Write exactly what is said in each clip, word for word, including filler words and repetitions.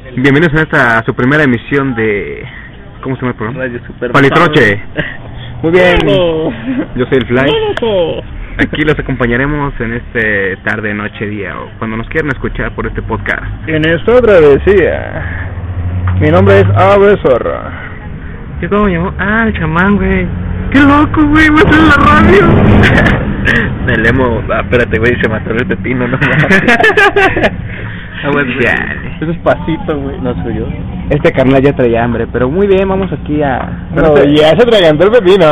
Bienvenidos a esta a su primera emisión de... ¿Cómo se llama el programa? Radio Super Palitroche. Muy bien, ¡Bravo! yo soy el Fly. ¡Bravo! Aquí los acompañaremos en este tarde, noche, día o cuando nos quieran escuchar por este podcast. En esta travesía. Mi nombre es Ave Zorra. ¿Qué cómo me llamó? Ah, el chamán, güey. ¡Qué loco, güey! ¡Va a estar en la radio! Me lemo... Ah, espérate, güey, se mató el pepino, no Ah, bueno, ya. Eso es pasito, güey. No soy yo. Este carnal ya traía hambre, pero muy bien, vamos aquí a... No, ya se atragantó el pepino.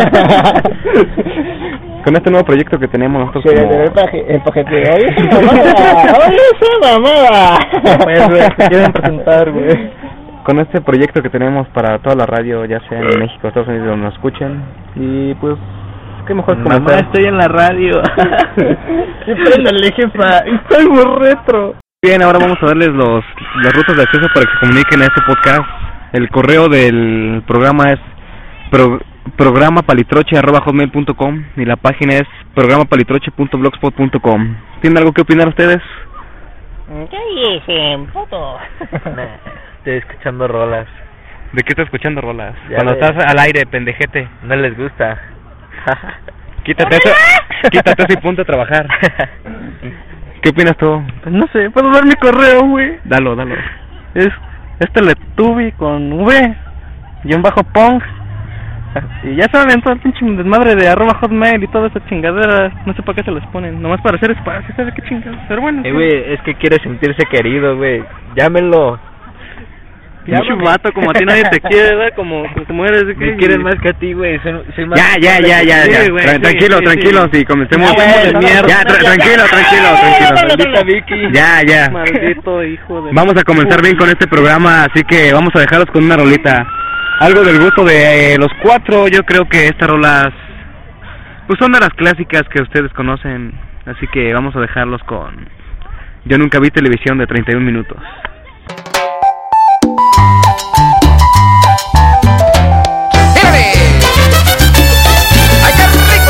Con este nuevo proyecto que tenemos nosotros Sí, como... el paje, el paquete. Oye, esa mamada. Oye, esa mamada. Pues, güey, te quieren presentar, güey. Con este proyecto que tenemos para toda la radio, ya sea en México, Estados Unidos, donde nos escuchen. Y pues, qué mejor Mamá, comenzar. estoy en la radio. Y préndale, jefa. Estoy muy retro. Bien, ahora vamos a darles los las rutas de acceso para que se comuniquen a este podcast. El correo del programa es pro, programa palitroche arroba hotmail punto com y la página es programa palitroche punto blogspot punto com. ¿Tienen algo que opinar ustedes? ¿Qué dicen, puto? Estoy escuchando rolas. ¿De qué estás escuchando rolas? Ya Cuando ves. estás al aire, pendejete. No les gusta. Quítate eso, quítate eso y ponte a trabajar. ¿Qué opinas tú? Pues no sé, puedo dar mi correo, güey. Dalo, dalo. Es es Teletubi con V y un bajo pong. Y ya saben, todo el pinche desmadre de arroba hotmail y todas esas chingaderas. No sé para qué se les ponen, nomás para hacer espacio, ¿sabes qué chingadas? Pero bueno. Eh, güey, es que quiere sentirse querido, güey. Llámenlo. Pinche vato, como a ti nadie te quiere, ¿verdad? Como, como eres. Me quieren más que a ti, güey. Soy, soy más... Ya, ya, ya, ya, Sí, ya. güey, Tra- sí, tranquilo, sí, tranquilo, sí. sí, comencemos. Ya, güey, Ya, mierda. tra- tranquilo, tranquilo, tranquilo. Maldita Vicky. Ya, ya. Maldito hijo de... Vamos a comenzar bien con este programa, así que vamos a dejarlos con una rolita. Algo del gusto de eh, los cuatro, yo creo que estas rolas pues son de las clásicas que ustedes conocen, así que vamos a dejarlos con Yo nunca vi televisión de treinta y un minutos. ¡Ay, qué rico!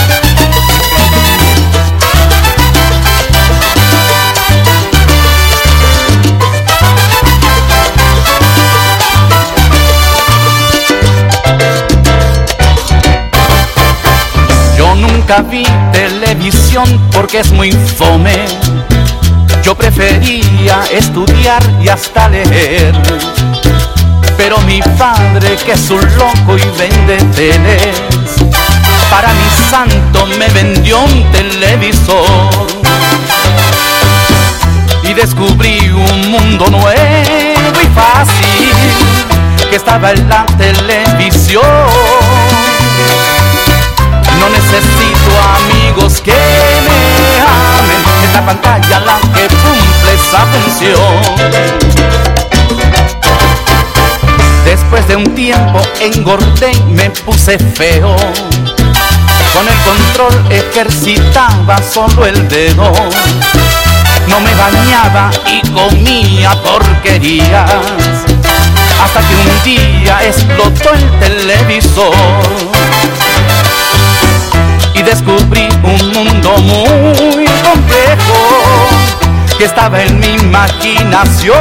Yo nunca vi televisión porque es muy fome. Yo prefería estudiar y hasta leer. Pero mi padre, que es un loco y vende teles, para mi santo me vendió un televisor. Y descubrí un mundo nuevo y fácil que estaba en la televisión. No necesito amigos que me amen, es la pantalla la que cumple esa función. Después de un tiempo engordé y me puse feo. Con el control ejercitaba solo el dedo. No me bañaba y comía porquerías, hasta que un día explotó el televisor. Y descubrí un mundo muy complejo que estaba en mi imaginación.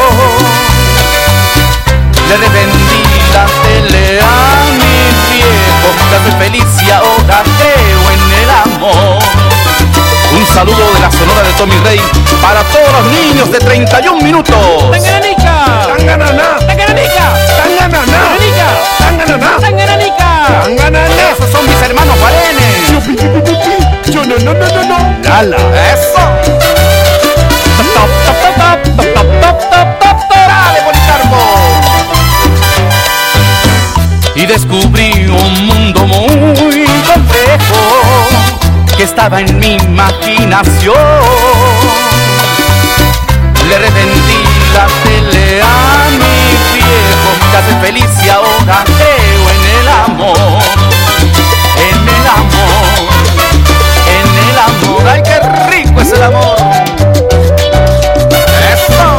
Le revendí la tele a mi viejo, ya soy feliz y ahora creo en el amor. Un saludo de la Sonora de Tommy Rey para todos los niños de treinta y un minutos. ¡Tangananica! ¡Tangananá! ¡Tangananica! ¡Tangananá! ¡Tangananá! ¡Tangananica! ¡Tangananá! Esos son mis hermanos Varenes. Yo no, no, no, no, no. Lala. ¡Eso! ¡Dale, Policarpo! Y descubrí un mundo muy complejo que estaba en mi imaginación. Le revendí la tele a mi viejo, ya soy feliz y ahora creo en el amor. En el amor, en el amor. ¡Ay, qué rico es el amor! ¡Eso!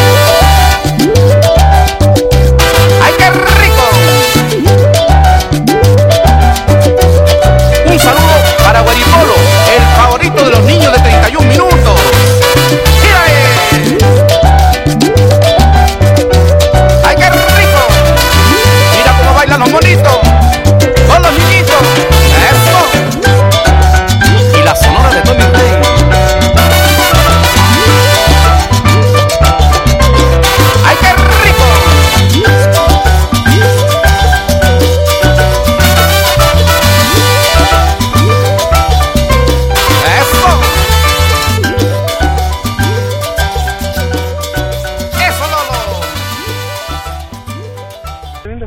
¡Ay, qué rico! Un saludo para Guaripolo, el favorito de los niños de treinta y un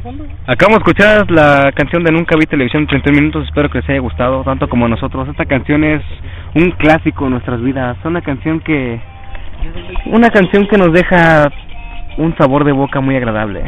fondo. Acabamos de escuchar la canción de Nunca Vi Televisión en treinta minutos, espero que les haya gustado tanto como a nosotros. Esta canción es un clásico en nuestras vidas, una canción que una canción que nos deja un sabor de boca muy agradable.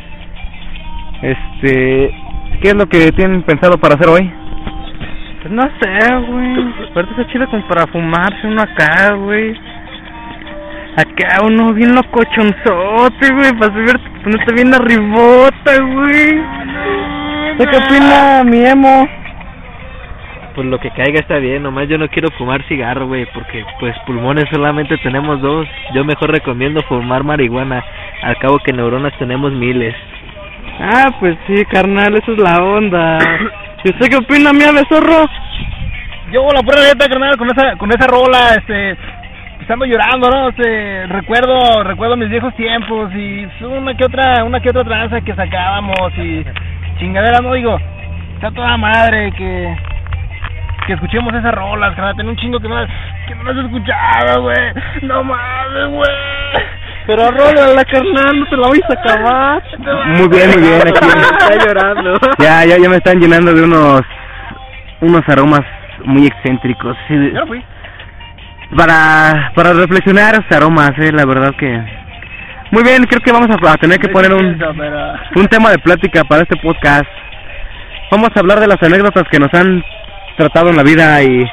Este, ¿qué es lo que tienen pensado para hacer hoy? Pues no sé, güey. Aparte está chido como para fumarse uno acá, güey. Acá uno bien locochonzote, güey, para ver, ponerte bien arribota, güey. ¿Qué opina mi emo? Pues lo que caiga está bien, nomás yo no quiero fumar cigarro, güey, porque pues pulmones solamente tenemos dos. Yo mejor recomiendo fumar marihuana, al cabo que neuronas tenemos miles. Ah, pues sí, carnal, esa es la onda. ¿Y usted qué opina, mi ave zorro? Yo la pura neta, carnal, con esa con esa rola, este, estando llorando, ¿no? Este, recuerdo recuerdo mis viejos tiempos y una que otra una que otra tranza que sacábamos y chingadera, no digo, está toda madre que que escuchemos esas rolas, carnal, tengo un chingo que no las, que no las he escuchado, güey. No mames, güey. Pero rola la carnal, no te la vais a acabar. Muy bien, muy bien, aquí Está llorando. ya, ya, ya me están llenando de unos unos aromas muy excéntricos. Sí, Yo no fui. para para reflexionar esos aromas, eh, la verdad que muy bien. Creo que vamos a, a tener que poner un un tema de plática para este podcast. Vamos a hablar de las anécdotas que nos han tratado en la vida y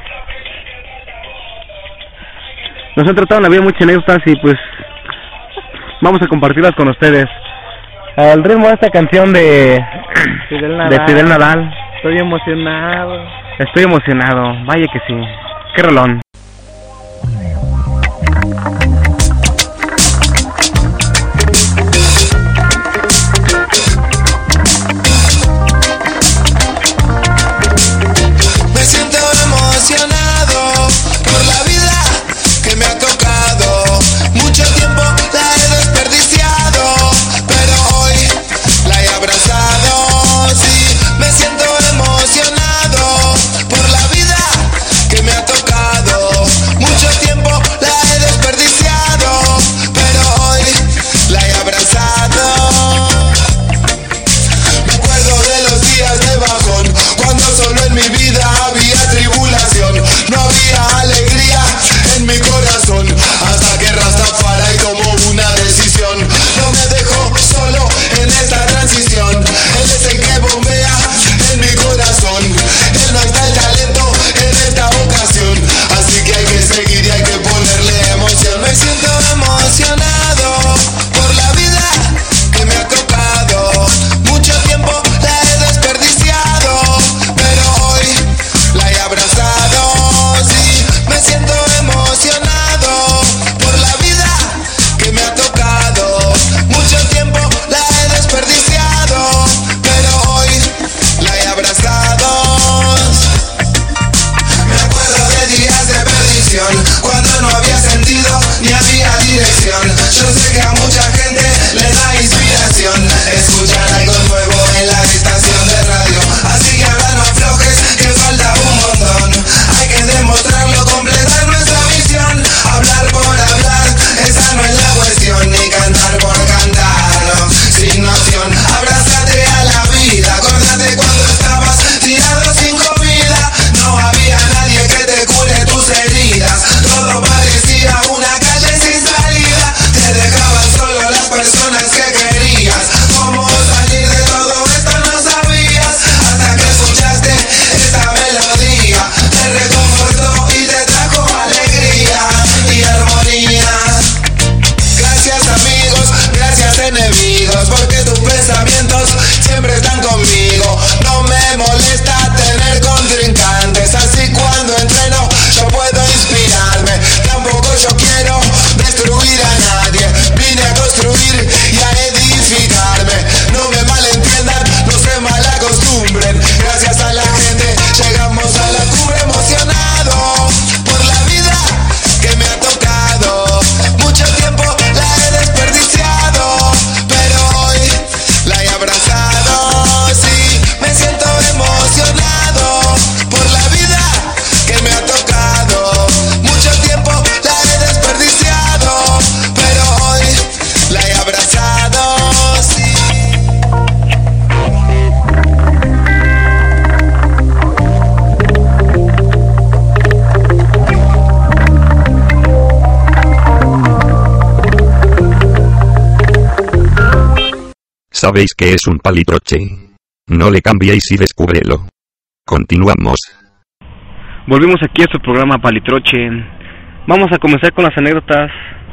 nos han tratado en la vida muchas anécdotas y pues vamos a compartirlas con ustedes al ritmo de esta canción de Fidel de Nadal. Fidel Nadal. Estoy emocionado. Estoy emocionado, vaya que sí. Qué rolón. Me siento emocionado por la vida que me ha tocado. Mucho tiempo la he desperdiciado, pero hoy la he abrazado. Sí, me siento emocionado por la vida que me ha tocado. ¿Sabéis qué es un palitroche? No le cambiéis y descúbrelo. Continuamos. Volvimos aquí a su programa Palitroche. Vamos a comenzar con las anécdotas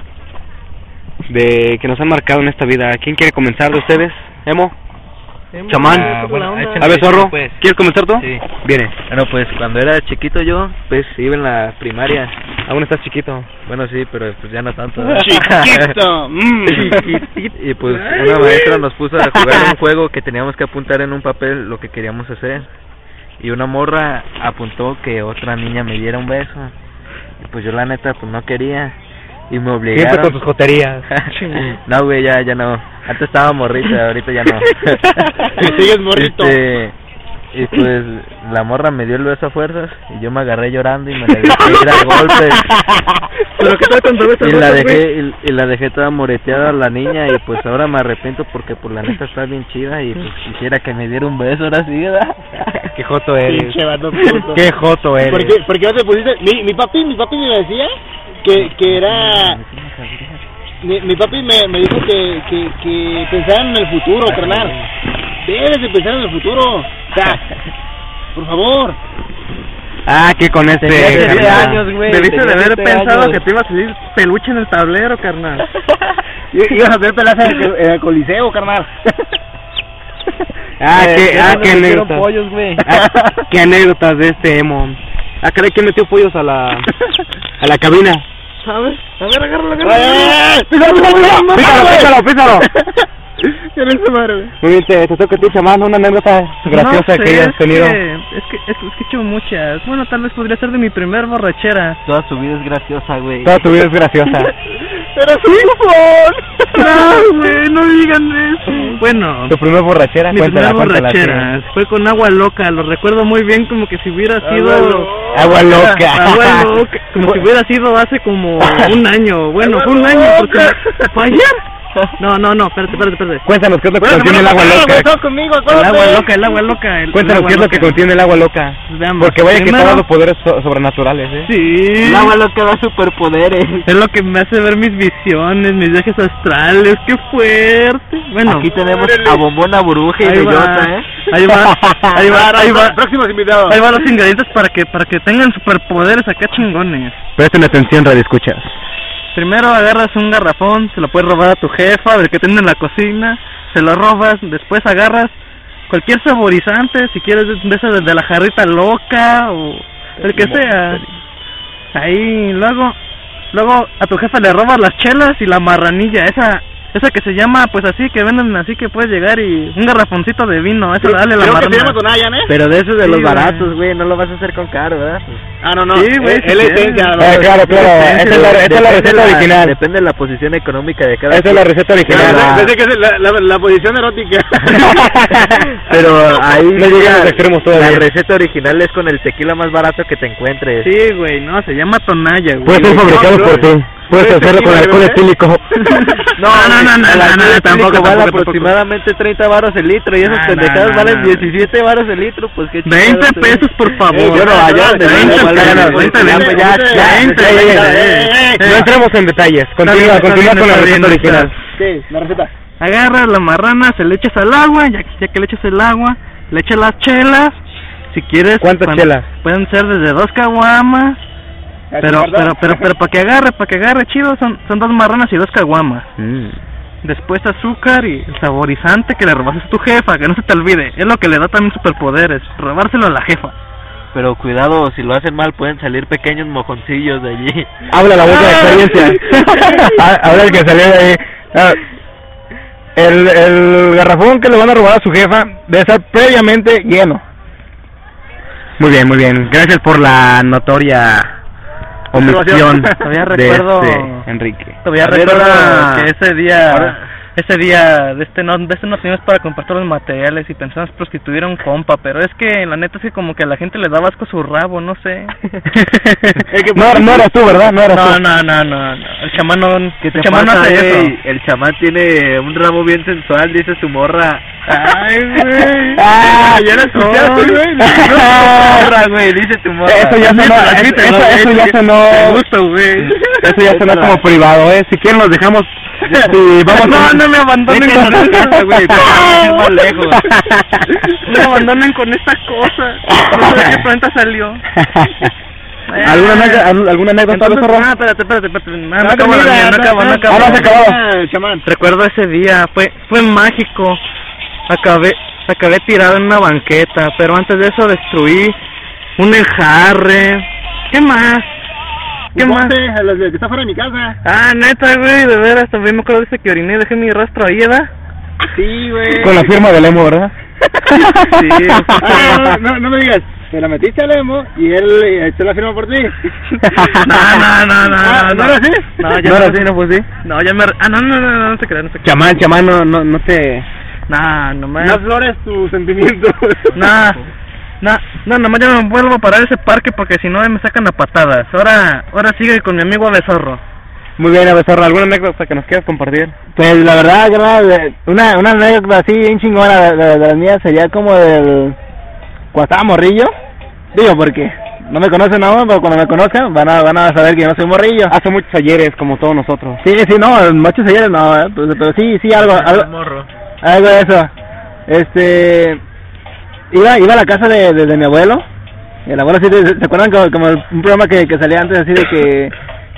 de que nos han marcado en esta vida. ¿Quién quiere comenzar de ustedes? ¿Emo? Emo, ¿Chamán? ah, bueno, A ver, Zorro, pues. ¿quieres comenzar tú? Sí. Viene. Bueno, pues cuando era chiquito yo, pues iba en la primaria. Aún estás chiquito. Bueno, sí, pero pues ya no tanto. Chiquito. Mm. Y pues una maestra nos puso a jugar un juego que teníamos que apuntar en un papel lo que queríamos hacer. Y una morra apuntó que otra niña me diera un beso. Y pues yo la neta pues no quería. Y me obligaron. Siempre con tus joterías. No, güey, ya, ya no. Antes estaba morrita, ahorita ya no. Sigues morrito. Este, y pues la morra me dio el beso a fuerzas y yo me agarré llorando y me la dejé ir a golpes. ¿Pero qué tal con tu beso? Y la dejé y, y la dejé toda moreteada a la niña y pues ahora me arrepiento porque por la neta está bien chida y pues quisiera que me diera un beso ahora sí, ¿verdad? Qué joto eres. Pinche vato puto. Qué joto eres. ¿Por qué, por qué no te pusiste? Mi, mi papi, mi papi me decía que, que era... Mi, mi papi me, me dijo que, que, que pensaran en el futuro, carnal. Debes de pensar en el futuro. O sea, por favor. Ah, que con este... Tenía siete carnal. años, güey. Debiste Tenía de haber siete pensado años. que te iba a salir peluche en el tablero, carnal. Y- Ibas a hacer peleas en el, en el coliseo, carnal. Ah, Eh, qué, ya ah, no qué me metieron anécdotas. pollos, güey. Ah, qué anécdotas de este emo. Ah, caray, ¿quién metió pollos a la a la cabina? ¿Sabes? A ver, agárralo, ¡Eh, agárralo. eh, eh! ¡Písalo, písalo, Písalo, písalo, písalo. ¿Qué es esa madre, güey? Muy bien, te, te toca a ti, chamán, una anécdota graciosa No sé, que hayas es tenido. Que, es que es, es que he hecho muchas. Bueno, tal vez podría ser de mi primer borrachera. Toda su vida es graciosa, güey. Toda tu vida es graciosa. ¡Eres un bufón! No, güey, no digan eso. Bueno, Tu primer borrachera, mi cuéntala, primera cuéntala. borrachera fue con agua loca. Lo recuerdo muy bien, como que si hubiera sido Agua loca. agua loca, como si hubiera sido hace como un año. Bueno, fue un año porque fue ayer. No, no, no, espérate, espérate, espérate. Cuéntanos qué es lo que Bueno, contiene el bueno, agua bueno, loca. güey, todos conmigo, El acuérdate. agua loca, el agua loca. El, Cuéntanos el agua qué es lo que loca. contiene el agua loca. Veamos. Porque vaya que Primero- está dando poderes so- sobrenaturales, ¿eh? Sí. El agua loca da superpoderes. Es lo que me hace ver mis visiones, mis viajes astrales. ¡Qué fuerte! Bueno, Aquí tenemos a Bombona, Burbuja y ahí va, Bellota, ¿eh? ahí va, ahí va, ahí va, Próximos invitados. ahí van los ingredientes para que para que tengan superpoderes acá chingones. Presten atención, radio escuchas. Primero agarras un garrafón, se lo puedes robar a tu jefa, del que tiene en la cocina, se lo robas, después agarras cualquier saborizante, si quieres de ese de la jarrita loca o el que sea. Ahí, luego, luego a tu jefa le robas las chelas y la marranilla, esa esa que se llama, pues así, que venden así que puedes llegar y un garrafoncito de vino, esa dale la Creo que se marrana. llama Tonayan, ¿eh? Pero de esos de Sí, los güey. baratos, güey, no lo vas a hacer con caro, ¿verdad? Ah, no, no. Sí, güey, Él sí es quiere. esencia, ¿no? Eh, claro, claro, esa es la, esa es la Depende receta la- original. Depende de la posición económica de cada Esa es la receta original. Desde- Desde que es la, la, la posición erótica. Pero ahí No llegan a los extremos todavía. la receta original es con el tequila más barato que te encuentres. Sí, güey, no, se llama Tonaya, güey. Puede ser fabricado no, por no. ti. Puedes ¿Puedes hacerlo con tequila, alcohol bebé? etílico. No, no, no, no, El no, alcohol no, etílico tampoco, vale tampoco, tampoco. aproximadamente treinta varos el litro y esas No, pendejadas no, no, valen no. diecisiete varos el litro, pues qué veinte chingados, güey. pesos, por favor. Eh, Bueno, allá donde veinte vivo, vale, pesos, vale, veinte, ya, veinte, ya, veinte, ya, veinte, ya, ya, veinte, ya, eh, No eh. entremos en detalles. Continúa, bien, está continúa bien, con la está receta bien, original. Sí, la receta. Agarras la marrana, se le echas al agua, ya, ya que le echas el agua, le echas las chelas, si quieres. ¿Cuántas cuan- chelas? Pueden ser desde dos caguamas, pero, pero, pero, pero para que agarre, para que agarre chido, son, son dos marranas y dos caguamas. Mm. Después azúcar y el saborizante que le robaste a tu jefa, que no se te olvide, es lo que le da también superpoderes, robárselo a la jefa. Pero cuidado, si lo hacen mal pueden salir pequeños mojoncillos de allí. Habla la voz de la experiencia. Ah, Habla el que salió de ahí. Ah, El, el garrafón que le van a robar a su jefa debe estar previamente lleno. Muy bien, muy bien. Gracias por la notoria omisión Todavía de recuerdo- este Enrique. Todavía A ver, recuerdo ahora- que ese día, ahora- ese día de este no, de este nos fuimos para comprar todos los materiales y pensamos prostituir a un compa, pero es que la neta es que como que a la gente le daba asco su rabo, no sé. No, no eras tú, ¿verdad? No eras No, tú. no, no, no, no. El chamán no, ¿Qué te el chamán no pasa, hace eso. güey? El chamán tiene un ramo bien sensual, dice su morra. Ay, güey. Ah, ya lo escuchaste, güey. Morra, güey, dice tu morra. Eso ya sonó, eso, eso, eso ya sonó, Me gusta, güey. eso ya sonó como privado, ¿eh? Si quieren los dejamos Sí, vamos, no, no me abandonen con esta, güey, más lejos. No me abandonen con esta cosa. No sé de qué planta salió. ¿Alguna anécdota, alguna anécdota, Zorro? Ah, espérate, espérate, espérate. No, no, No, acabo la mira, mía, no no, acabo, no no, acabo. ah, no se acabó. Chamán. Recuerdo ese día, fue fue mágico. Acabé acabé tirado en una banqueta, pero antes de eso destruí un enjarre. ¿Qué más? ¿Qué Un más? bote, a los de que está fuera de mi casa. Ah, neta, güey, de veras, también me acuerdo de ese que oriné y dejé mi rastro ahí, ¿verdad? Sí, güey. Con la firma del emo, ¿verdad? Sí. Ah, no, no, no me digas, te la metiste al emo y él eh, echó la firma por ti. No, no, no, no, Ah, no, ¿no era así? No, ya No era me- así, no fue así. No, ya me... Ah, no, no, no, no, no se crea, no se crea. Chamán, chamán, no, no, no te... Nah, nomás... No flores tus sentimientos. Nah, nah, no, nomás ya me vuelvo a parar ese parque porque si no me sacan a patadas. Ahora, ahora sigue con mi amigo Abezorro. Muy bien, Abezorro, ¿alguna anécdota que nos quieras compartir? Pues la verdad, carnal, una, una anécdota así bien chingona de, de, de las mías sería como del... Cuando estaba morrillo, digo porque no me conocen aún, pero cuando me conozcan van a, van a saber que yo no soy morrillo. Hace muchos ayeres, como todos nosotros. Sí, sí, no, muchos ayeres no, eh, pero, pero sí, sí, algo, algo, Morro. algo de eso. Este... Iba, iba a la casa de, de, de mi abuelo. El abuelo, sí, ¿se acuerdan como, como un programa que, que salía antes así de que...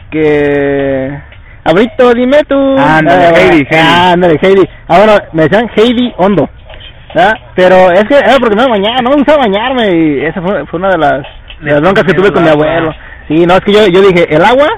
que... Abrito, dime tú. Ándale, Ah, Heidi, Heidi. ah, ándale, Heidi. Ah, bueno, me decían Heidi Hondo. ¿Verdad? Pero es que era porque no me bañaba, no me gustaba bañarme y esa fue, fue una de las, de las broncas que tuve con mi abuelo. Sí, no, es que yo, yo dije, el agua,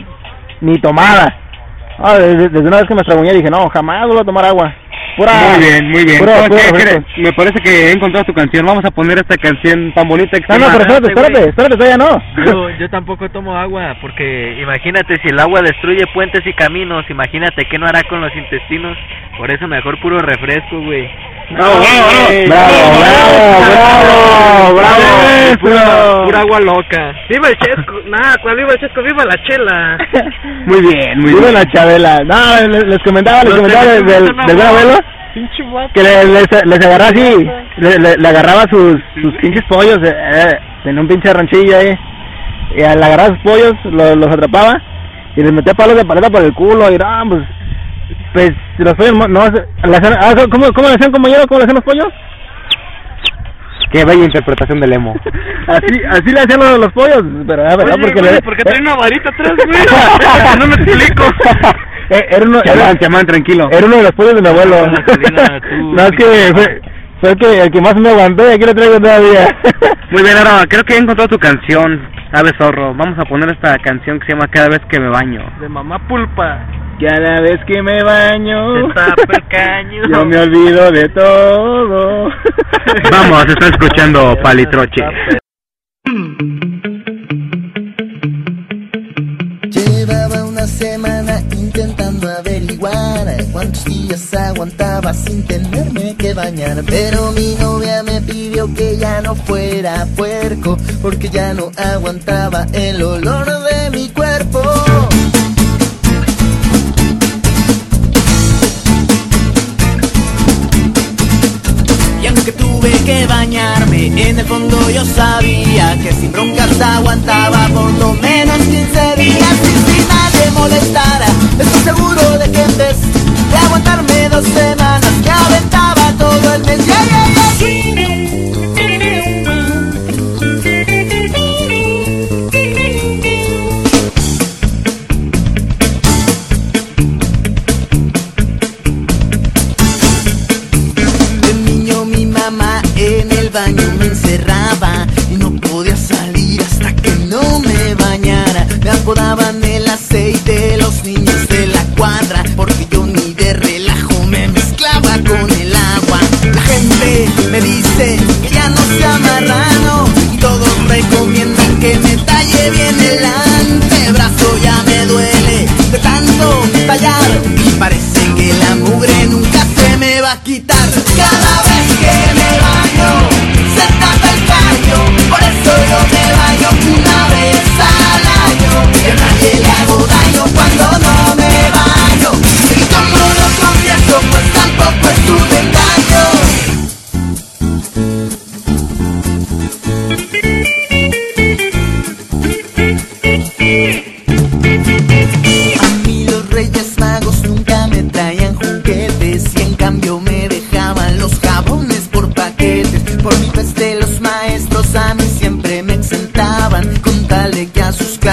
ni tomada. Ah, desde, desde una vez que me extrañé dije, no, jamás vuelvo a tomar agua. Pura, Muy bien, muy bien. pura- ¿Sabes pura qué? refresco. Mire, me parece que he encontrado tu canción. Vamos a poner esta canción tan bonita que No, se no, llama- pero espérate, espérate, espérate, todavía no. Yo, yo tampoco tomo agua, porque imagínate, si el agua destruye puentes y caminos, imagínate qué no hará con los intestinos. Por eso mejor puro refresco, güey. Bravo, bravo, Bravo, bravo, bravo, bravo. Pura, pura agua loca. ¡Viva el Chesco! Nah, ¿cuál viva el Chesco? ¡Viva la chela! Muy bien, muy Viva bien. la Chabela. No, les, les comentaba, les Los comentaba del, del, teléfonos del buen no, abuelo ¡Pinche vato! que le- les, les agarraba así, le, le, le agarraba sus, sus pinches pollos, eh, eh, en un pinche ranchillo ahí, y al agarrar sus pollos lo- los atrapaba y les metía palos de paleta por el culo y no, pues, pues los pollos no, no se- le hacían- ah, ¿cómo, ¿cómo le hacían compañero? ¿Cómo le hacían los pollos? Qué bella interpretación del emo. Así, así le hacían los, los pollos, pero ah, ¿verdad? Oye, Porque güey, le- ¿por qué trae una varita atrás, güey? No me explico. Eh, era uno, Chamán, era, chamán, tranquilo. era uno de los pollos de mi abuelo. Catalina, tú, No, es que fue, fue el que, el que más me aguantó y aquí lo traigo todavía. Muy bien, ahora creo que he encontrado tu canción, Ave Zorro. Vamos a poner esta canción que se llama Cada vez que me baño. De mamá pulpa. Cada vez que me baño, Se tapa el caño. yo me olvido de todo. Vamos, está escuchando Palitroche. Llevaba una semana intentando averiguar cuántos días aguantaba sin tenerme que bañar, pero mi novia me pidió que ya no fuera puerco porque ya no aguantaba el olor de mi cuerpo. Y aunque tuve que bañarme, en el fondo yo sabía que sin broncas aguantaba por lo menos quince días y si nadie molestara. Estoy seguro de que en vez de aguantarme dos semanas, me aventaba todo el mes. Yeah, yeah, en el baño me encerraba y no podía salir hasta que no me bañara. Me apodaban el aceite los niños de la cuadra porque yo ni de relajo me mezclaba con el agua. La gente me dice que ya no sea marrano y todos recomiendan que me talle bien el antebrazo. Ya me duele de tanto tallar y parece que la mugre nunca se me va a quitar. Cada vez que me baño se tapa el caño, por eso yo me baño una vez al año. Que a nadie le hago daño cuando no me baño, y como lo confieso pues tampoco es un engaño. A mí los Reyes Magos nunca me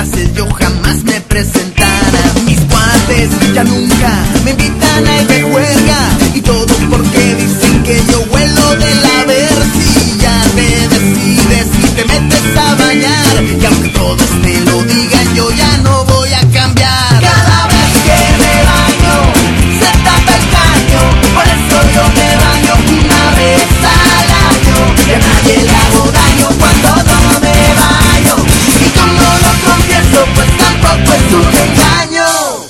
clases yo jamás me presentara. Mis cuates ya nunca me invitan a ir de juerga, y todo porque dicen que yo huelo de la ver. Si ya te decides y te metes a bañar, y aunque todos te lo digan, yo ya no voy a cambiar. Cada vez que me baño se tapa el caño, por eso yo me baño una vez al año. Que a nadie le hago daño cuando no me baño, y como lo confieso pues tampoco es un engaño.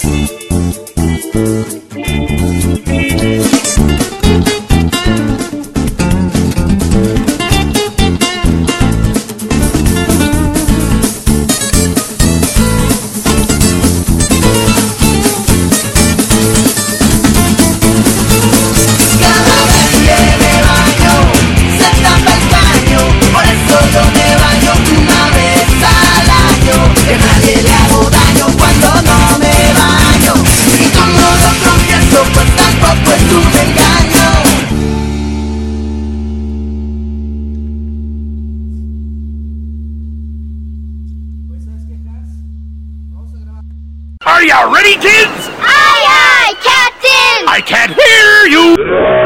Are you ready, kids? Aye, aye, Captain! I can't hear you!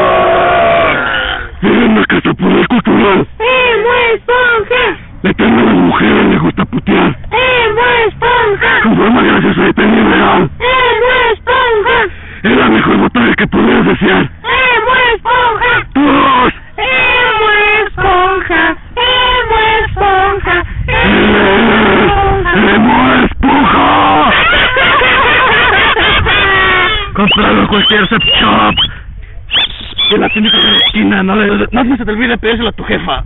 En la casa poder cultural. ¡Emo Esponja! Le tengo a las mujeres, le gusta putear. ¡Emo Esponja! Conforma gracias a Detenido Legal. ¡Emo Esponja! Es la mejor botarga que podrías desear. ¡Emo Esponja! ¡Todos! ¡Emo Esponja! ¡Emo Esponja! ¡Emo Esponja! Compralo en cualquier sex shop. En la tienda de la esquina, no, le, no se te olvide pedírselo a tu jefa.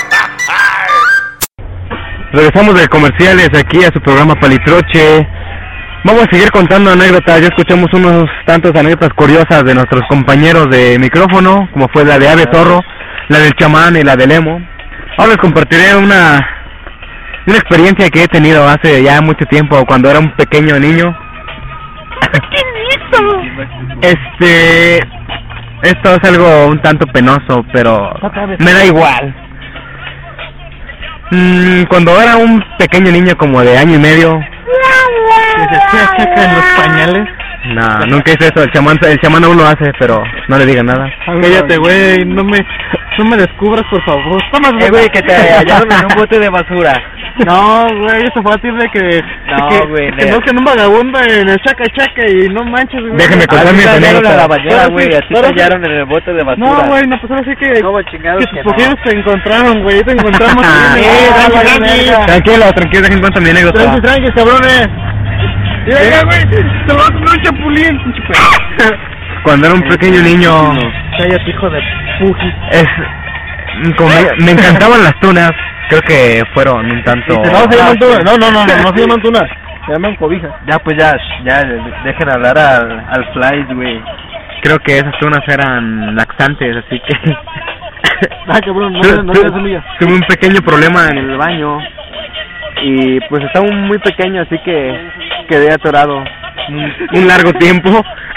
Regresamos de comerciales aquí a su programa Palitroche. Vamos a seguir contando anécdotas. Ya escuchamos unos tantos anécdotas curiosas de nuestros compañeros de micrófono, como fue la de Ave Zorro, la del chamán y la del emo. Ahora les compartiré una una experiencia que he tenido hace ya mucho tiempo, cuando era un pequeño niño. Este, esto es algo un tanto penoso, pero me da igual. Mm, cuando era un pequeño niño como de año y medio, ¿que se hacía caca en los pañales? no, nunca hice eso. El chamán, el chamán aún lo hace, pero no le diga nada. Cállate, güey, no me, no me descubras, por favor. Eh, güey, que te hallaron en un bote de basura. No, güey, eso fue a ti de que... No, güey, que, que no, que no vagabundo en el chaca chaca y no manches, güey. Déjeme contar mi anécdota. A la bañera, güey, a ti te hallaron en el bote de basura. No, güey, no, pues ahora sí que... ¿Cómo chingados que que tus no? te encontraron, güey, te encontramos. Tranquilo, tranquilo, dejen cuenta mi anécdota. Tranquilo, tranquilo, cabrones. Mira, güey, te vas a comer un chapulín, pinche perro. Cuando era un pequeño niño, cállate, hijo de puji. es, como me, me encantaban las tunas. Creo que fueron un tanto... No, se llaman tunas, no, no, no, no, no se llaman tunas, se llaman cobijas. Ya, pues ya, ya, dejen hablar al, al Flies, güey. Creo que esas tunas eran laxantes, así que... Ah, cabrón, no, Tu- no, no, tu- no, semilla. Tuve un pequeño problema en el baño y pues estaba muy pequeño, así que quedé atorado un, un largo tiempo.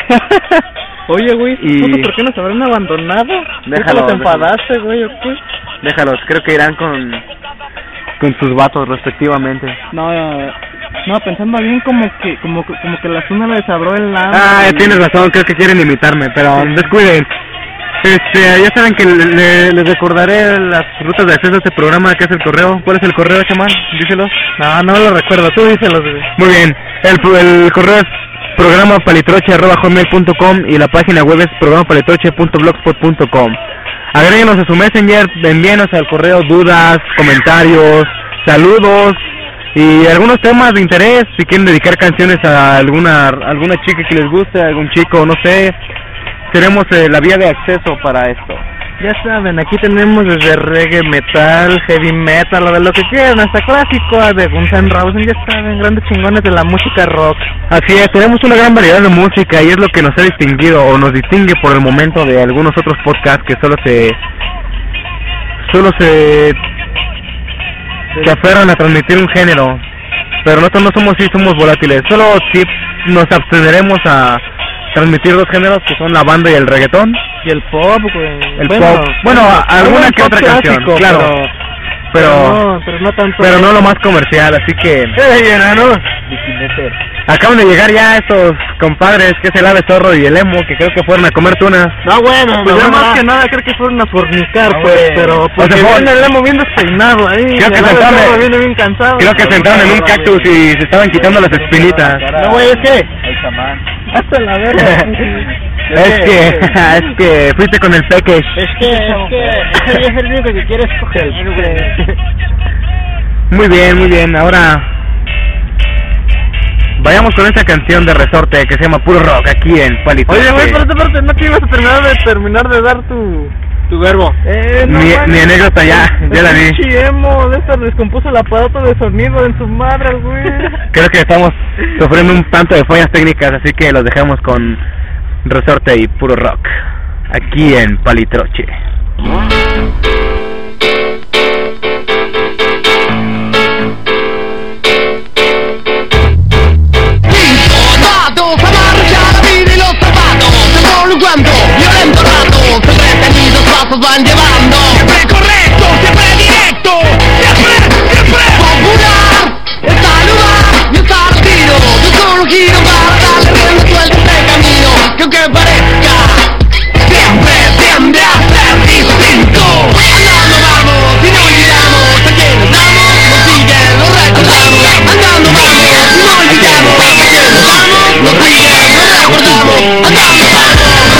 Oye, güey, Y- puto, ¿por qué nos habrán abandonado? Déjalo, ¿Te enfadaste, güey, o qué? Déjalos, creo que irán con con sus vatos respectivamente. No, no, pensando bien, como que como que, como que la zona les abrió el lado. Ah, tienes razón, creo que quieren imitarme, pero descuiden. Este, ya saben que le, le- les recordaré las rutas de acceso a este programa, que es el correo. ¿Cuál es el correo, chamán? Díselo. No, no lo recuerdo, tú díselo, güey. Muy bien, el, pro- el correo es programa palitroche arroba hotmail punto com y la página web es programa palitroche punto blogspot punto com. Agréguenos a su Messenger, envíenos al correo dudas, comentarios, saludos y algunos temas de interés. Si quieren dedicar canciones a alguna alguna chica que les guste, a algún chico, no sé, tenemos eh, la vía de acceso para esto. Ya saben, aquí tenemos desde reggae, metal, heavy metal, lo de lo que quieran, hasta clásico de Guns N' Roses, ya saben, grandes chingones de la música rock. Así es, tenemos una gran variedad de música y es lo que nos ha distinguido o nos distingue por el momento de algunos otros podcasts que solo se solo se se aferran a transmitir un género, pero nosotros no somos así, somos volátiles. Solo si nos absteneremos a transmitir dos géneros que son la banda y el reggaetón Y el pop, güey. el bueno, pop bueno a- alguna el que pop otra canción, clásico, claro, pero pero no, pero no tanto. pero no lo más comercial, así que ¡Ey, enano! acaban de llegar ya estos compadres, que es el Ave Zorro y el Emo, que creo que fueron a comer tunas. No, bueno, pues ya más que nada creo que fueron a fornicar, no, pues, bueno. Pero porque o sea, viene el Emo bien despeinado ahí. Creo que sentaron, viene bien cansado. Creo que sentaron en un cactus y se estaban quitando las espinitas. No, güey, es que el chamán. hasta la verga. Es que, es que fuiste con el peque. Es que, es que es el único que quiere escoger el güey. Muy bien, muy bien. Ahora vayamos con esta canción de Resorte que se llama Puro Rock aquí en Palitroche. Oye, güey, espérate, espérate, no que ibas a terminar de terminar de dar tu tu verbo. Eh, no, mi, mi anécdota ya, ya la vi. Emo, de esta descompuso el aparato de sonido en su madre, güey. Creo que estamos sufriendo un tanto de fallas técnicas, así que los dejamos con Resorte y Puro Rock aquí en Palitroche. Cuando violento rato, entretenidos pasos van llevando. Siempre correcto, siempre directo, siempre, siempre popular. Está el lugar y está el tiro. Yo solo giro para darle rienda suelta este camino. Que aunque parezca, siempre tiende a ser distinto. Andando vamos y no olvidamos a quienes damos, nos siguen, lo recordamos. Andando vamos y no olvidamos a quienes damos, nos siguen, lo recordamos. Andando vamos.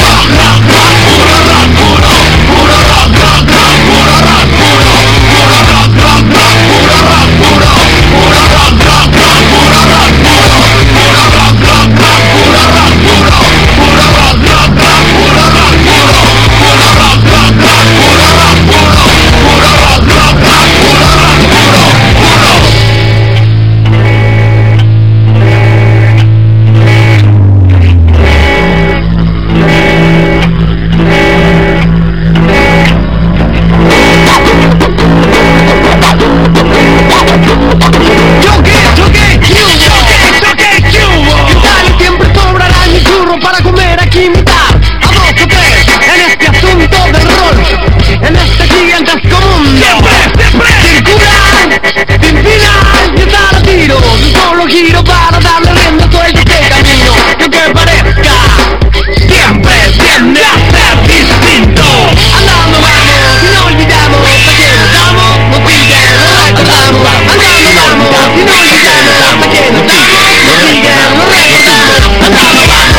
Giro para darle rienda suelta a este camino. Que aunque parezca, siempre tiende a ser distinto. Andando vamos y no olvidamos a quienes damos, nos siguen, lo recordamos. Andando vamos y no olvidamos a quienes damos, nos siguen, lo recordamos. Andando vamos.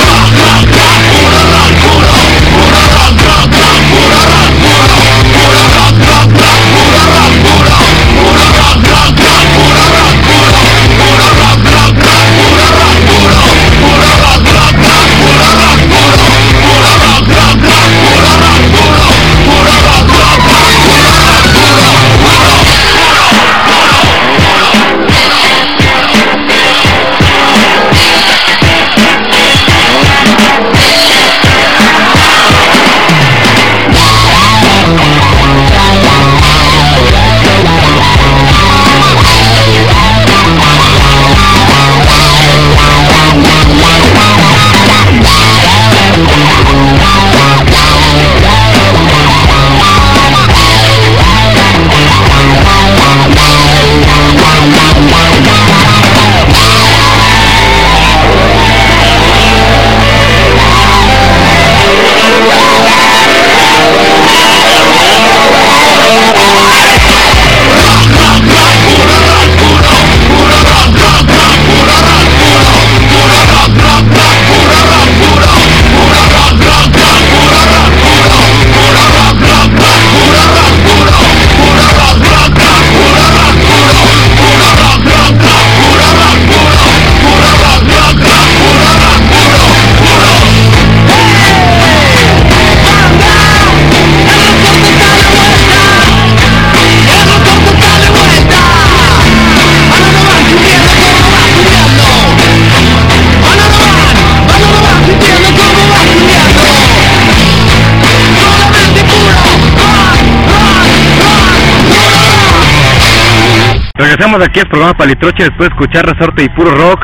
Regresamos aquí al programa Palitroche después de escuchar Resorte y Puro Rock.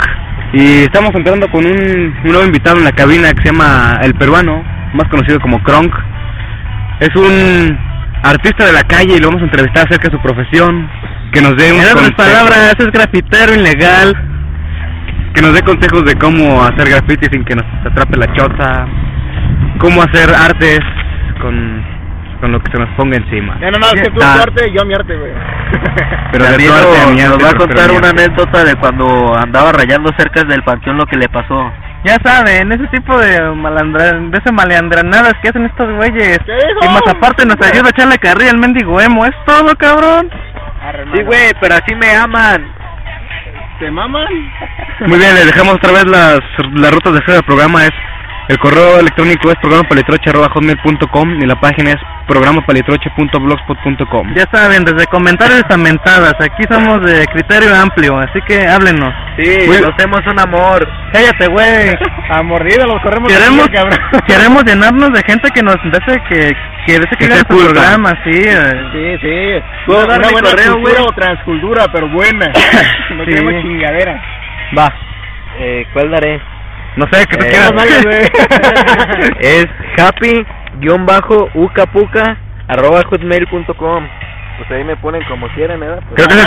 Y estamos entrando con un, un nuevo invitado en la cabina que se llama El Peruano, más conocido como Kronk. Es un artista de la calle y lo vamos a entrevistar acerca de su profesión, que nos dé unos En otras consejos, palabras, es grafitero ilegal. que nos dé consejos de cómo hacer graffiti sin que nos atrape la chota, cómo hacer artes con, con lo que se nos ponga encima. Ya nomás que tú Ah, tu arte, yo mi arte, güey. Pero de También tu arte a nos, mi nos arte, va a pero contar mi una arte. anécdota de cuando andaba rayando cerca del panteón lo que le pasó. Ya saben, ese tipo de malandra, de esas maleandranadas que hacen estos güeyes. Y más aparte nos ayuda a echarle carrilla al mendigo emo, es todo, cabrón. Sí, güey, pero así me aman. ¿Te maman? Muy bien, les dejamos otra vez las, las rutas de acceso al programa. Es el correo electrónico es programa palitroche arroba hotmail punto com y la página es programa palitroche punto blogspot punto com. Ya saben, desde comentarios a mentadas, aquí somos de criterio amplio, así que háblenos. Sí, Güey. lo hacemos un amor. Cállate, güey. A mordida los corremos. Queremos, aquí, cabrón. queremos llenarnos de gente que nos desee que, que desee que Que haga sea su culta. programa, sí. eh. Sí, sí. ¿Puedo dar Una mi buena correo, cultura güey? o transcultura, pero buena. No Sí. queremos chingadera. Va. Eh, ¿Cuál daré? No sé, que tú Eh, quieras. dale, güey. Es happy-ucapuca arroba hotmail punto com. Pues ahí me ponen como quieran, ¿verdad? Pues, Creo que, es,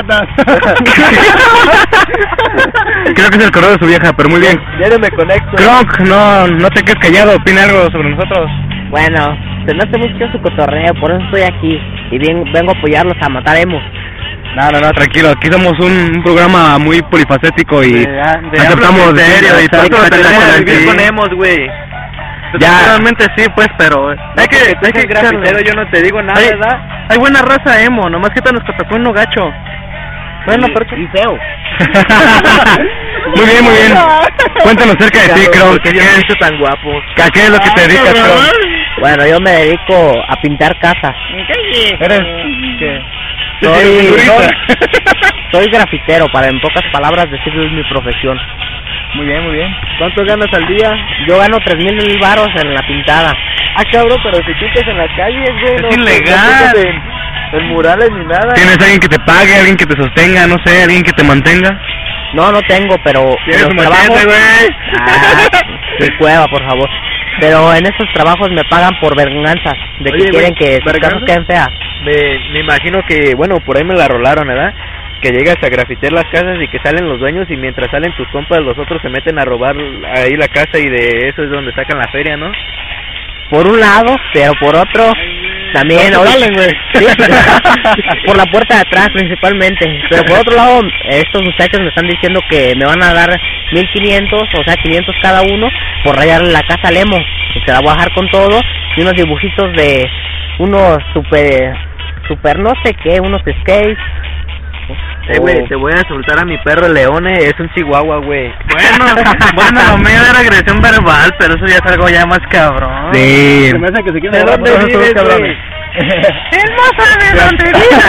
creo que es el correo de su vieja, pero muy bien. ya me conecto. Kronk, no, no te quedes callado, opina algo sobre nosotros. Bueno, se me hace mucho su cotorreo, por eso estoy aquí. Y bien, vengo a apoyarlos a matar emos. No, no, no, tranquilo, aquí somos un, un programa muy polifacético y De- de aceptamos hablo en serio, y todo Exacto, lo tenemos exacto, aquí. sí. Ponemos, güey. Ya. Realmente sí, pues, pero hay que, hay que grafitero, echarle. yo no te digo nada, Hay, ¿verdad? hay buena raza emo, nomás que nos tocó uno gacho. Bueno, pero Y feo. Muy bien, muy bien. Cuéntanos acerca de ti, Kronk. Porque ¿Qué yo me he es, visto tan guapo. ¿A qué es lo que te dedicas, Kronk? Bueno, yo me dedico a pintar casas. ¿Eres qué? Soy, Figurita. soy, soy grafitero, para en pocas palabras decirles mi profesión. Muy bien, muy bien. ¿Cuánto ganas al día? Yo gano tres mil varos en la pintada. Ah, cabrón, pero si pintas en las calles, güey. Es no, ilegal. No pintas en, en murales ni nada. ¿Tienes alguien que te pague, alguien que te sostenga, no sé, alguien que te mantenga? No, no tengo, pero ¿Tienes en un los trabajos... machete, güey? Ah, mi cueva, por favor. Pero en esos trabajos me pagan por venganzas, de que Oye, quieren güey, que sus ¿venganzas? casas queden feas. Me, me imagino que, bueno, por ahí me la rolaron, ¿verdad? Que llegas a grafitear las casas y que salen los dueños y mientras salen tus compas los otros se meten a robar ahí la casa y de eso es donde sacan la feria, ¿no? Por un lado, pero por otro, también... ¿Dónde oye, salen, güey? sí, por la puerta de atrás principalmente. Pero por otro lado, estos muchachos me están diciendo que me van a dar mil quinientos, o sea, quinientos cada uno, por rayarle la casa al emo. Y se la voy a bajar con todo, y unos dibujitos de unos super... Super no sé qué, unos skates. Eh, güey, te voy a soltar a mi perro Leone, es un chihuahua, güey. Bueno, bueno, lo mío era agresión verbal, pero eso ya es algo ya más cabrón. Sí. Se me hace que se quieren ¿De agarrar dónde por esos vives, cabrones. güey? Él no sabe dónde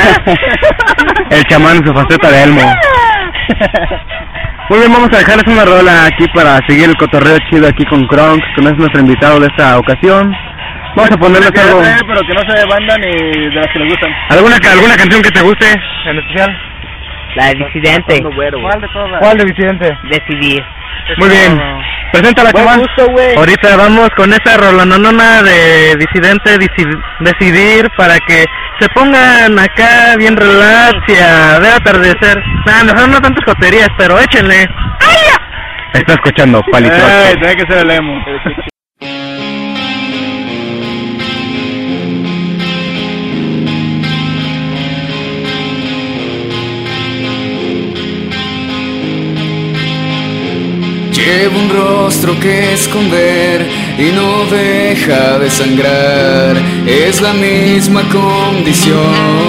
vive. El chamán en su faceta de Elmo. Muy bien, vamos a dejarles una rola aquí para seguir el cotorreo chido aquí con Kronk, que no es nuestro invitado de esta ocasión. Vamos a ponerles Que algo, no sé, pero que no sea de banda ni de las que les gustan. alguna alguna canción que te guste en especial. La de Disidente. ¿Cuál de todas? ¿Cuál de Vicente? Decidir. Muy bien. Preséntala, Buen chamán. gusto, güey. Ahorita vamos con esa rolononona de Disidente deci- Decidir para que se pongan acá bien relax y a ver atardecer. Nah, mejor no tantas coterías, pero échenle. Está escuchando Eh, Palitroche. tiene que ser el emo. Llevo un rostro que esconder y no deja de sangrar, es la misma condición.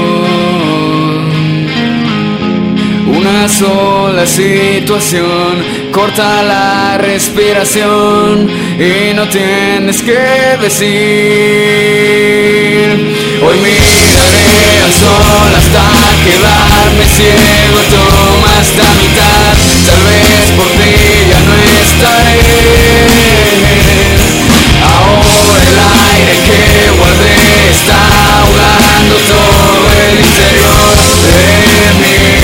Una sola situación corta la respiración y no tienes que decir. Hoy miraré al sol hasta quedarme ciego, toma esta mitad, tal vez por ti ya no estaré. Ahora el aire que guardé está ahogando todo el interior de mí.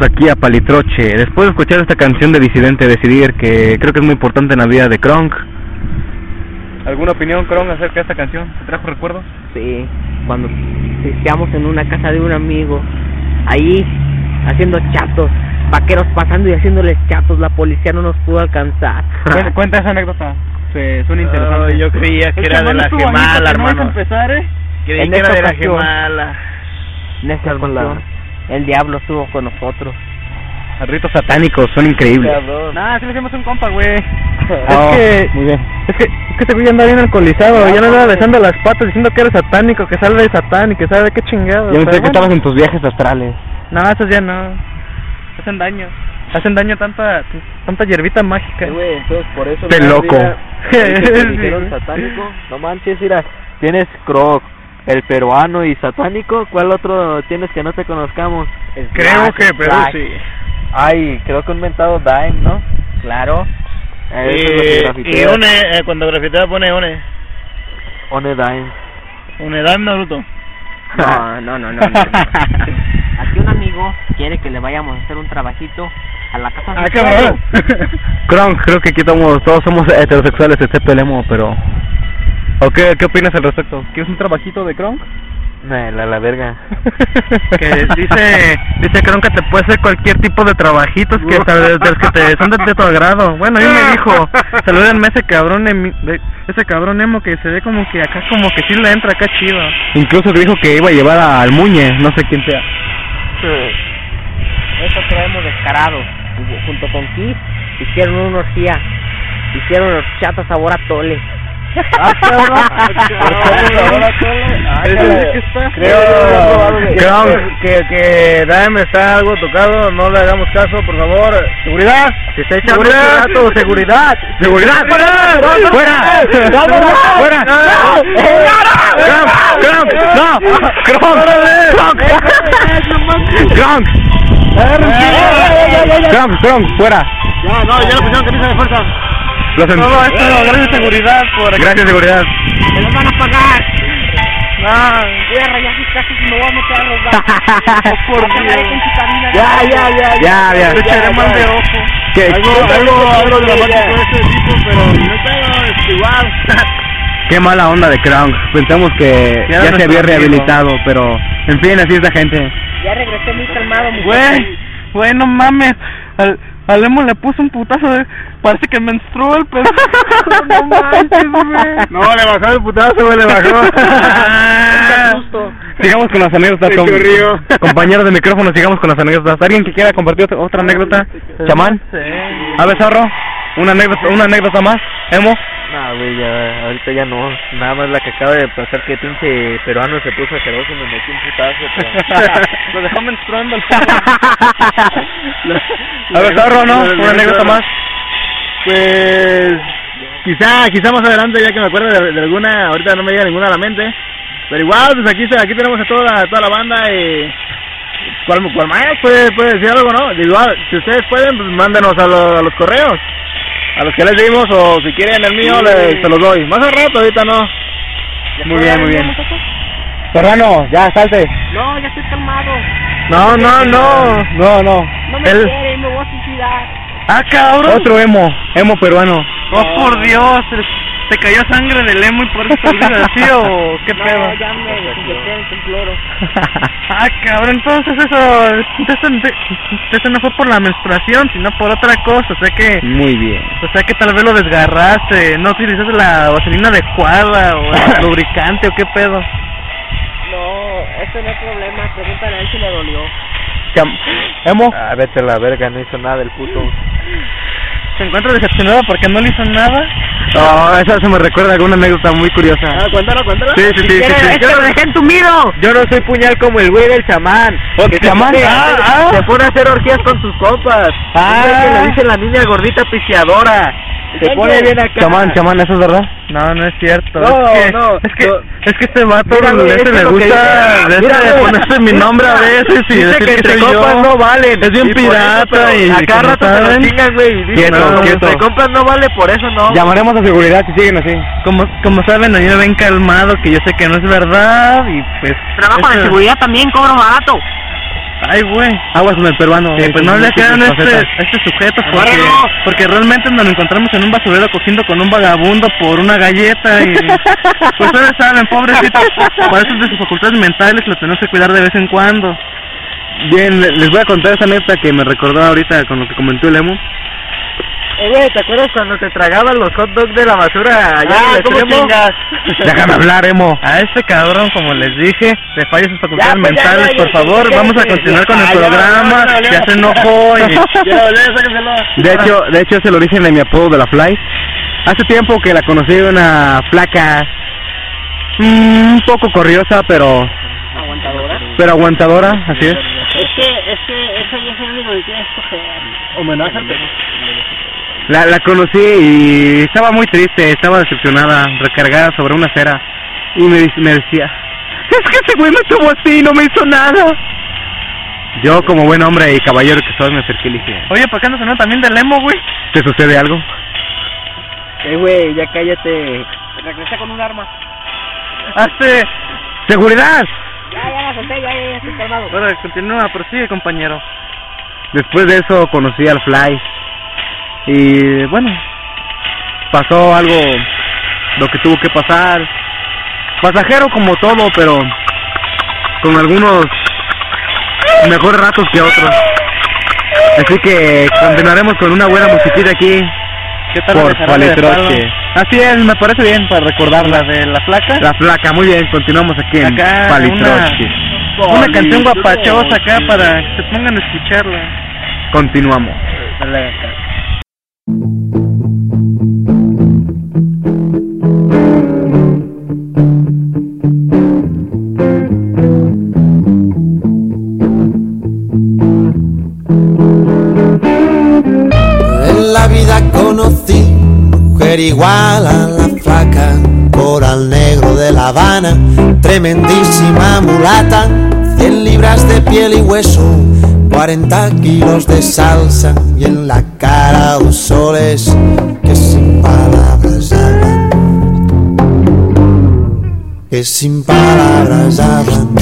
regresamos aquí a Palitroche. Después de escuchar esta canción de Disidente Decidir, que creo que es muy importante en la vida de Kronk. ¿Alguna opinión, Kronk, acerca de esta canción? ¿Te trajo recuerdos? Sí, cuando pisteamos en una casa de un amigo, ahí haciendo chatos, vaqueros pasando y haciéndoles chatos, la policía no nos pudo alcanzar. Cuenta, cuenta esa anécdota, se suena interesante. Oh, yo creía que era de la Gemala, hermano. Empezar, ¿eh? Creí En que era esta de la ocasión. Gemala. En esta ocasión, el diablo estuvo con nosotros. Los ritos satánicos son increíbles. Nah, si le hicimos un compa, güey. Oh, es que, muy bien. es que, es que este güey anda bien alcoholizado, ya no andaba besando las patas diciendo que eres satánico, que salve de satán y que sabe qué chingado. Yo pero pensé que bueno. estabas en tus viajes astrales. No, esos ya no. Hacen daño. Hacen daño tanta tanta hierbita mágica. Güey, entonces por eso... Te nomás loco. mira, ahorita que Sí. dijeron satánico, no manches, mira, tienes Croc, el peruano y satánico, ¿cuál otro tienes que no te conozcamos? Creo Slash, que, pero Slash. sí. Ay, creo que un inventado Dime, ¿no? Claro. Eh, eso es lo que Y, y grafitea. One, eh, cuando grafitea pone One. One Dime. One, dame Naruto. No, no, no, no. no. Aquí un amigo quiere que le vayamos a hacer un trabajito a la casa Ah, de cabrón. Kronk, creo que aquí todos, todos somos heterosexuales excepto el emo, pero... ¿O qué, qué opinas al respecto? ¿Quieres un trabajito de Kronk? Nah, la, la verga. Que dice dice Kronk que te puede hacer cualquier tipo de trabajitos que tal vez de los que te son de, de tu agrado. Bueno, a mí me dijo, salúdenme a ese cabrón emi- de, ese cabrón emo que se ve como que acá como que sí le entra acá chido. Incluso dijo que iba a llevar al Muñe, no sé quién sea. Eso traemos descarados. Junto con Kiss hicieron una orgía, hicieron unos chatos sabor a tole. Ah, cabrón. ¿Sabor a tole? Ah, cabrón. Creo Kronk. que, que Dime está algo tocado, no le hagamos caso, por favor. ¡Seguridad! Se está echando ¡Seguridad! un rato, seguridad. ¡Seguridad! ¡Fuera! ¡Fuera! ¡Fuera! ¡Kronk! ¡Kronk! ¡No! ¡Kronk! ¡Kronk! ¡Kronk! ¡Kronk! ¡Fuera! Ya, no, ya le pusieron camisa de fuerza. Los en- Todo esto, gracias seguridad por aquí. Gracias, seguridad. Se los van a pagar. No, Voy a rayar sus casas y me voy a meter a los bancos. por Acabaré con su cabina. Ya, ya, ya. Ya, ya. te echaré mal de ojo. ¿Qué? Algo, algo, algo dramático de ese tipo, pero no tengo, es igual. Qué mala onda de Kronk. Pensamos que Ya ya, era se había nuestro amigo. rehabilitado, pero en fin, así es la gente. Ya regresé muy calmado, mi Güey, güey, no mames. Al, al emo le puso un putazo de... Parece que menstruó el pedo. No manches, güey. No, le bajó el putazo, güey, le bajó. Sigamos con las anécdotas. Se com- corrió. compañeros de micrófono, sigamos con las anécdotas. ¿Alguien que quiera compartir otra, otra anécdota? ¿Chamán? Sí. A ver, Zorro, una anécdota, una anécdota más. ¿Emo? No, güey, ya, ahorita ya no. Nada más la que acaba de pasar, que pinche peruano se puso asqueroso y me metí un putazo. Pero... Lo dejó menstruando el A ver, Zorro, ¿no? Una anécdota más. Pues quizá, quizá más adelante, ya que me acuerdo de, de alguna, ahorita no me llega ninguna a la mente, pero igual, pues aquí aquí tenemos a toda la, toda la banda y cual, cual más puede, puede decir algo, ¿no? Igual, si ustedes pueden, pues mándenos a, lo- a los correos, a los que les dimos, o si quieren el mío, les, se los doy. Más al rato, ahorita no. Muy bien, muy bien. Serrano, ya, salte. No, ya estoy calmado. No, no, no. No, no. No me El- quiere y me voy a suicidar. Ah, cabrón. Otro emo, emo peruano. Oh, por Dios. ¿Te cayó sangre del emo y por eso te olvidas así o qué No, pedo? ya me desinfecté en el cloro. Ah, cabrón, entonces eso, entonces, eso no fue por la menstruación, sino por otra cosa, o sea que, Muy bien. o sea que tal vez lo desgarraste, no utilizaste la vaselina adecuada o el lubricante o qué pedo. No, eso no es problema, pregúntale a él si le dolió. Cham- ¿Emo? Ah, vete a la verga, no hizo nada el puto. ¿Se encuentra decepcionado porque no le hizo nada? No, eso se me recuerda a alguna anécdota muy curiosa. Ah, cuéntalo, cuéntalo. Sí, sí, sí, sí, sí. ¡Es que lo dejé entumido! Yo no soy puñal como el güey del chamán. ¿El chamán? Se, Ah, ah. se pone a hacer orgías con sus compas. Ah. Un güey que le dice la niña gordita piseadora. Se pone bien acá. Chamán, chamán, ¿eso es verdad? No, no es cierto. No, es que, no, es que, no. es que este vato Mira, güey, este es que le lo que gusta dice- de mira, ese de güey, ponerse mi nombre a veces y dice decir que que entre soy compas yo. no valen. Es bien Y por eso, pirata pero y a cada como rato se lo saben- chingan, güey. y dicen, Quieto, no, quieto. entre compas no vale, por eso no. Llamaremos a seguridad si siguen así. Como, como saben, a mí me ven calmado, que yo sé que no es verdad y pues... Trabajo de eso- seguridad también, cobro barato. Ay, güey. Aguas con el peruano. Sí, pues no le quedan a este, este sujeto porque, porque realmente nos lo encontramos en un basurero cogiendo con un vagabundo por una galleta y pues ustedes saben, pobrecito, por eso de sus facultades mentales lo tenemos que cuidar de vez en cuando. Bien, les voy a contar esa anécdota que me recordó ahorita con lo que comentó el Emo. Eh, güey, ¿te acuerdas cuando te tragabas los hot dogs de la basura allá Ah, en el ¿cómo extremo? chingas? Déjame hablar, Emo. A este cabrón, como les dije, le falla sus facultades Ya, pues, ya, mentales, ya, por ya, favor, ya, vamos ya, a continuar ya, con el ya, programa, ya, ya, ya se enojó y... De hecho, de hecho es el origen de mi apodo de la Fly. Hace tiempo que la conocí, una flaca mm, un poco corriosa, pero ¿Aguantadora? pero aguantadora, así es. Es que, es que eso ya es el único que tienes que coger. Homenaje al La, la conocí y estaba muy triste, estaba decepcionada, recargada sobre una acera y me, me decía, es que ese güey me tuvo así y no me hizo nada. Yo, como buen hombre y caballero que soy, me acerqué y le dije, Oye, ¿por qué andas hablando también del Emo, güey? ¿te sucede algo? Eh, güey, ya cállate. Regresa con un arma. Hace... ¡Seguridad! Ya, ya la solté, ya, ya, ya estoy calmado. Bueno, continúa, prosigue, compañero. Después de eso conocí al Fly y bueno, pasó algo, lo que tuvo que pasar, pasajero como todo, pero con algunos mejores ratos que otros. Así que continuaremos con una buena musiquita aquí. ¿Qué tal por la de Jarabe de Palitroche. Palo? Así es, me parece bien para recordarla. ¿La de la flaca? La flaca, muy bien, continuamos aquí en Acá, Palitroche. Una, una canción guapachosa acá para que se pongan a escucharla. Continuamos. En la vida conocí mujer igual a la flaca, coral negro de La Habana, tremendísima mulata, cien libras de piel y hueso, cuarenta kilos de salsa y en la cara dos soles que sin palabras hablan, que sin palabras hablan.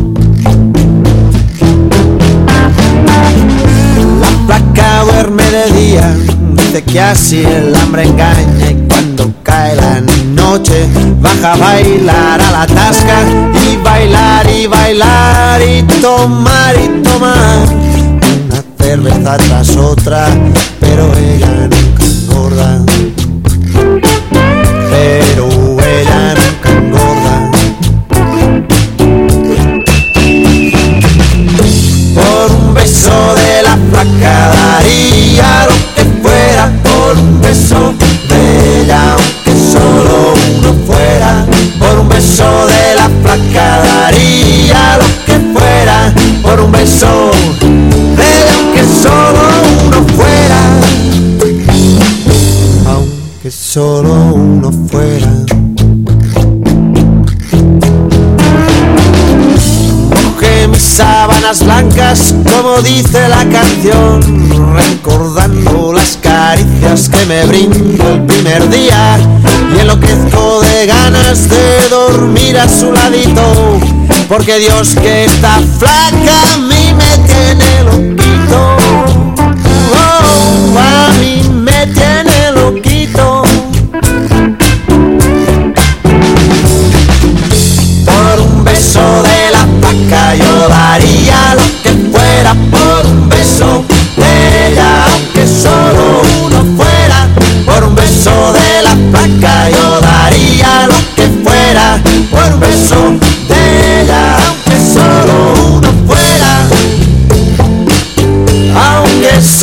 La flaca duerme de día, dice que así el hambre engaña y cuando cae la noche baja a bailar a la tasca y bailar y bailar y tomar y tomar una cerveza tras otra, pero ella nunca engorda, pero ella nunca engorda. Por un beso de la flaca daría lo que fuera, por un beso de ella aunque solo uno fuera, por un beso de la flaca daría lo que fuera, por un beso de ella aunque solo uno fuera, aunque solo uno fuera. Mis sábanas blancas, como dice la canción, recordando las caricias que me brindó el primer día y enloquezco de ganas de dormir a su ladito, porque Dios que esta flaca a mí me tiene loquito, oh, a mí me tiene loquito. Por un beso de la flaca yo daría lo que fuera, por un beso de ella aunque solo uno fuera, por un beso de la flaca yo daría lo que fuera, por un beso de ella aunque solo uno fuera, aunque solo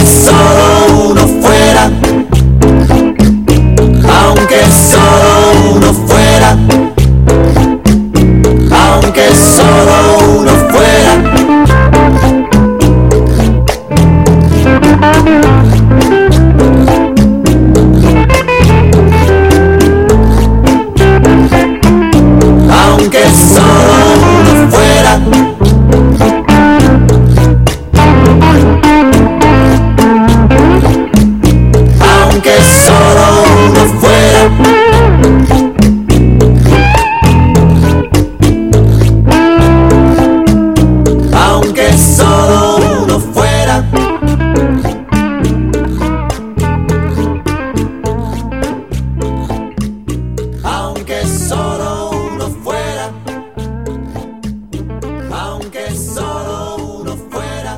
solo uno fuera, aunque solo uno fuera, aunque solo uno fuera. Aunque solo uno fuera, aunque solo uno fuera, aunque solo uno fuera. Aunque solo uno fuera, aunque solo uno fuera,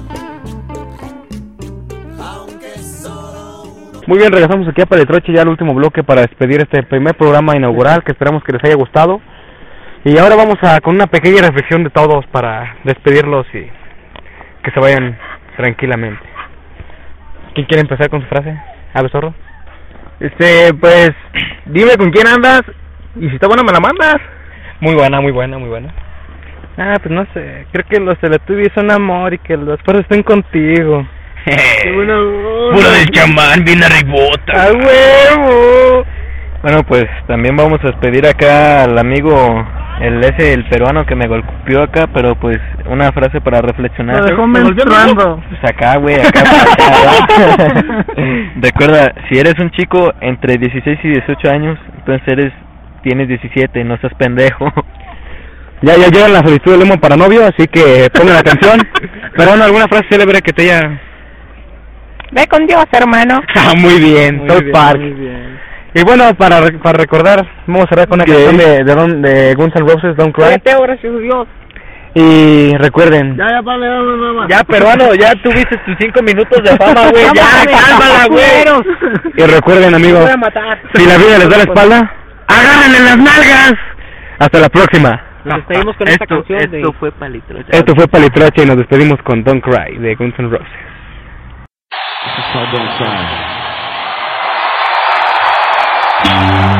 aunque solo uno. Muy bien, regresamos aquí a Palitroche, ya el último bloque para despedir este primer programa inaugural, que esperamos que les haya gustado. Y ahora vamos a con una pequeña reflexión de todos para despedirlos y que se vayan tranquilamente. ¿Quién quiere empezar con su frase? ¿A Zorro? Este, pues, dime con quién andas y si está buena me la mandas. Muy buena, muy buena, muy buena. Ah, pues no sé, creo que los Teletubbies son amor y que los perros estén contigo. Qué buena onda. Puro del chamán, bien arribota. ¡A huevo! Bueno, pues también vamos a despedir acá al amigo, el ese, el peruano que me golpeó acá, pero pues una frase para reflexionar. Lo dejó menstruando. Pues acá, güey, acá. acá Recuerda, si eres un chico entre dieciséis y dieciocho años, entonces eres, tienes diecisiete, no seas pendejo. Ya, ya llegan la solicitud de Lemon para novio, así que pongan la canción. Peruano, ¿alguna frase célebre que te haya...? Ve con Dios, hermano. Ah, muy bien, Muy South bien, Park. muy bien. Y bueno, para re- para recordar, vamos a cerrar con una ¿Qué? canción de, de, Don- de Guns N' Roses, Don't Cry. Gracias a Dios. Y recuerden, Ya, ya, para leerlo nada más. Ya, peruano, ya tuviste tus cinco minutos de fama, güey, ya, cálmala, güey. y recuerden, amigos, Voy a matar. si la vida les da la espalda, agárrenle las nalgas. Hasta la próxima. Nos despedimos con esta Esto, canción esto de... fue Palitroche. Esto fue Palitroche y nos despedimos con Don't Cry de Guns N' Roses. This is called Don't Cry.